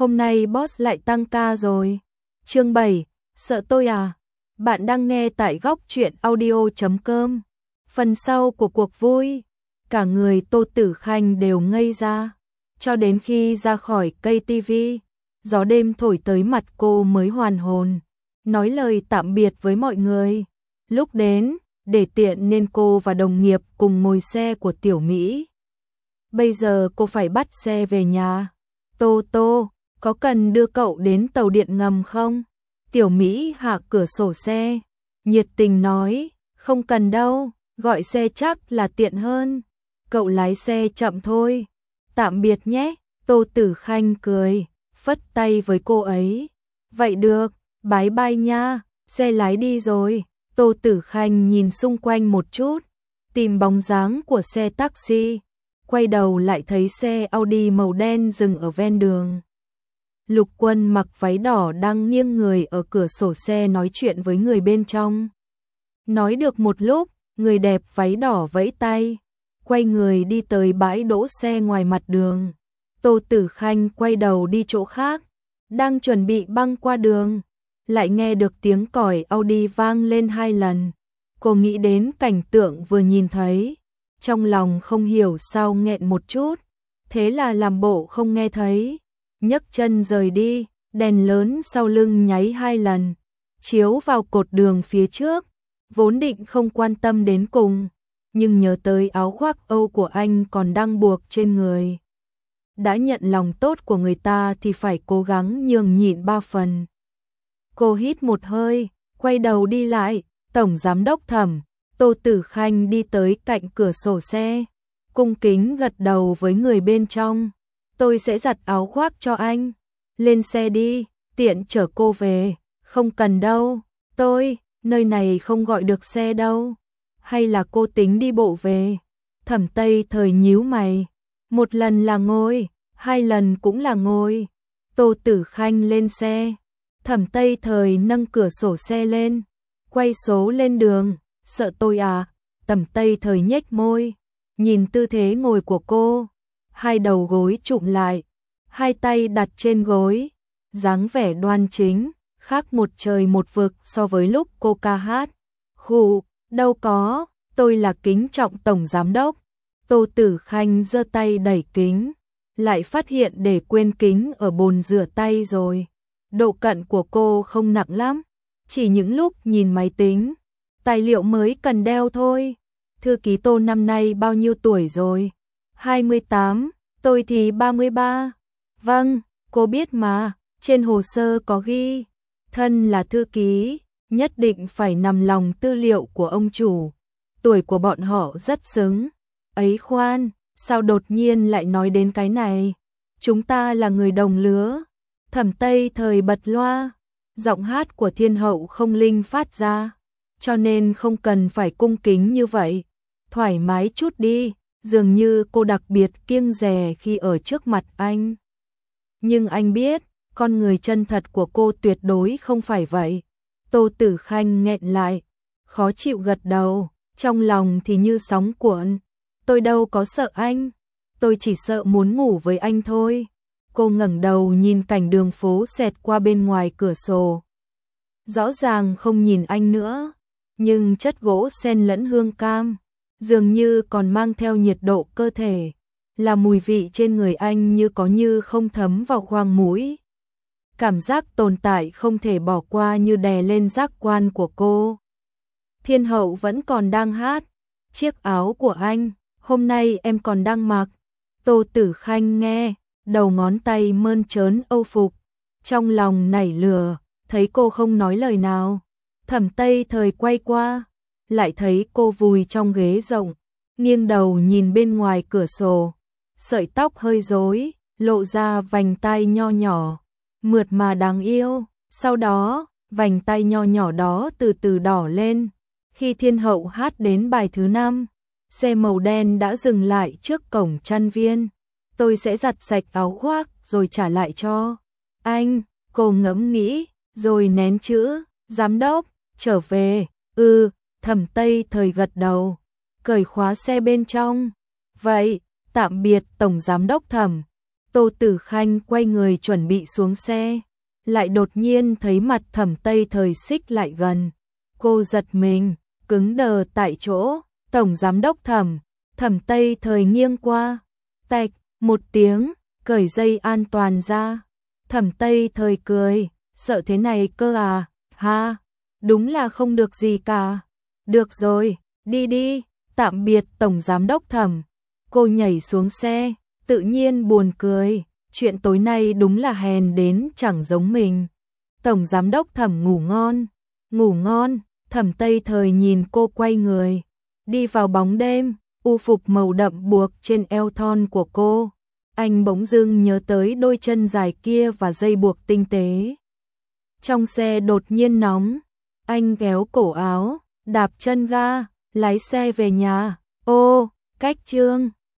hôm nay boss lại tăng ca rồi. Chương 7, sợ tôi à? Bạn đang nghe tại góc truyện audio.com. Phần sau của cuộc vui, cả người Tô Tử Khanh đều ngây ra. Cho đến khi ra khỏi cây tivi, gió đêm thổi tới mặt cô mới hoàn hồn, nói lời tạm biệt với mọi người. Lúc đến, để tiện nên cô và đồng nghiệp cùng ngồi xe của Tiểu Mỹ. Bây giờ cô phải bắt xe về nhà. Tô Tô, có cần đưa cậu đến tàu điện ngầm không? Tiểu Mỹ hạ cửa sổ xe, nhiệt tình nói, không cần đâu, gọi xe chắc là tiện hơn. Cậu lái xe chậm thôi. Tạm biệt nhé, Tô Tử Khanh cười, phất tay với cô ấy. Vậy được, bye bye nha, xe lái đi rồi. Tô Tử Khanh nhìn xung quanh một chút, tìm bóng dáng của xe taxi, quay đầu lại thấy xe Audi màu đen dừng ở ven đường. Lục Quân mặc váy đỏ đang nghiêng người ở cửa sổ xe nói chuyện với người bên trong. Nói được một lúc, người đẹp váy đỏ vẫy tay, quay người đi tới bãi đỗ xe ngoài mặt đường. Tô Tử Khanh quay đầu đi chỗ khác, đang chuẩn bị băng qua đường, lại nghe được tiếng còi Audi vang lên 2 lần. Cô nghĩ đến cảnh tượng vừa nhìn thấy, trong lòng không hiểu sao nghẹn một chút, thế là làm bộ không nghe thấy, nhấc chân rời đi. Đèn lớn sau lưng nháy 2 lần, chiếu vào cột đường phía trước, vốn định không quan tâm đến cùng, nhưng nhớ tới áo khoác Âu của anh còn đang buộc trên người. Đã nhận lòng tốt của người ta thì phải cố gắng nhường nhịn 3 phần. Cô hít một hơi, quay đầu đi lại. Tổng giám đốc Thẩm. Tô Tử Khanh đi tới cạnh cửa sổ xe, cung kính gật đầu với người bên trong. Tôi sẽ giặt áo khoác cho anh. Lên xe đi, tiện chở cô về. Không cần đâu, nơi này không gọi được xe đâu. Hay là cô tính đi bộ về? Thẩm Tây Thời nhíu mày. 1 lần là ngồi, 2 lần cũng là ngồi. Tô Tử Khanh lên xe. Thẩm Tây Thời nâng cửa sổ xe lên, quay số lên đường. Sợ tôi à? Thẩm Tây Thời nhếch môi, nhìn tư thế ngồi của cô, 2 đầu gối chụm lại, 2 tay đặt trên gối, dáng vẻ đoan chính, khác một trời một vực so với lúc cô ca hát. Khụ, đâu có, tôi là kính trọng tổng giám đốc. Tô Tử Khanh giơ tay đẩy kính, lại phát hiện để quên kính ở bồn rửa tay rồi. Độ cận của cô không nặng lắm, chỉ những lúc nhìn máy tính, tài liệu mới cần đeo thôi. Thư ký Tô năm nay bao nhiêu tuổi rồi? 28, tôi thì 33. Vâng, cô biết mà, trên hồ sơ có ghi, thân là thư ký, nhất định phải nằm lòng tư liệu của ông chủ. Tuổi của bọn họ rất xứng. Ấy khoan, sao đột nhiên lại nói đến cái này? Chúng ta là người đồng lứa. Thẩm Tây Thời bật loa, giọng hát của thiên hậu không linh phát ra, cho nên không cần phải cung kính như vậy. Thoải mái chút đi, dường như cô đặc biệt kiêng dè khi ở trước mặt anh. Nhưng anh biết, con người chân thật của cô tuyệt đối không phải vậy. Tô Tử Khanh nghẹn lại, khó chịu gật đầu, trong lòng thì như sóng cuộn. Tôi đâu có sợ anh, tôi chỉ sợ muốn ngủ với anh thôi. Cô ngẩng đầu nhìn cảnh đường phố xẹt qua bên ngoài cửa sổ. Rõ ràng không nhìn anh nữa, nhưng chất gỗ xen lẫn hương cam, dường như còn mang theo nhiệt độ cơ thể, là mùi vị trên người anh như có như không thấm vào khoang mũi. Cảm giác tồn tại không thể bỏ qua như đè lên giác quan của cô. Thiên hậu vẫn còn đang hát, chiếc áo của anh, hôm nay em còn đang mặc. Tô Tử Khanh nghe, đầu ngón tay mơn trớn âu phục, trong lòng nảy lửa, thấy cô không nói lời nào. Thẩm Tây Thời quay qua, lại thấy cô vùi trong ghế rộng, nghiêng đầu nhìn bên ngoài cửa sổ, sợi tóc hơi rối, lộ ra vành tai nho nhỏ, mượt mà đáng yêu. Sau đó, vành tai nho nhỏ đó từ từ đỏ lên. Khi thiên hậu hát đến bài thứ 5, xe màu đen đã dừng lại trước cổng Trăn Viên. Tôi sẽ giặt sạch áo khoác rồi trả lại cho anh. Cô ngẫm nghĩ, rồi nén chữ, giám đốc, trở về. Thẩm Tây Thời gật đầu, cởi khóa xe bên trong. Vậy, tạm biệt tổng giám đốc Thẩm. Tô Tử Khanh quay người chuẩn bị xuống xe, lại đột nhiên thấy mặt Thẩm Tây Thời xích lại gần. Cô giật mình, cứng đờ tại chỗ. Tổng giám đốc Thẩm. Thẩm Tây Thời nghiêng qua, tạch một tiếng, cởi dây an toàn ra. Thẩm Tây Thời cười, sợ thế này cơ à? Ha, đúng là không được gì cả. Được rồi, đi đi, tạm biệt Tổng giám đốc Thẩm. Cô nhảy xuống xe, tự nhiên buồn cười, chuyện tối nay đúng là hèn đến chẳng giống mình. Tổng giám đốc Thẩm ngủ ngon. Ngủ ngon. Thẩm Tây Thời nhìn cô quay người, đi vào bóng đêm, u phục màu đậm buộc trên eo thon của cô. Anh bỗng dưng nhớ tới đôi chân dài kia và dây buộc tinh tế. Trong xe đột nhiên nóng, anh kéo cổ áo, đạp chân ga, lái xe về nhà. Ô, cách chương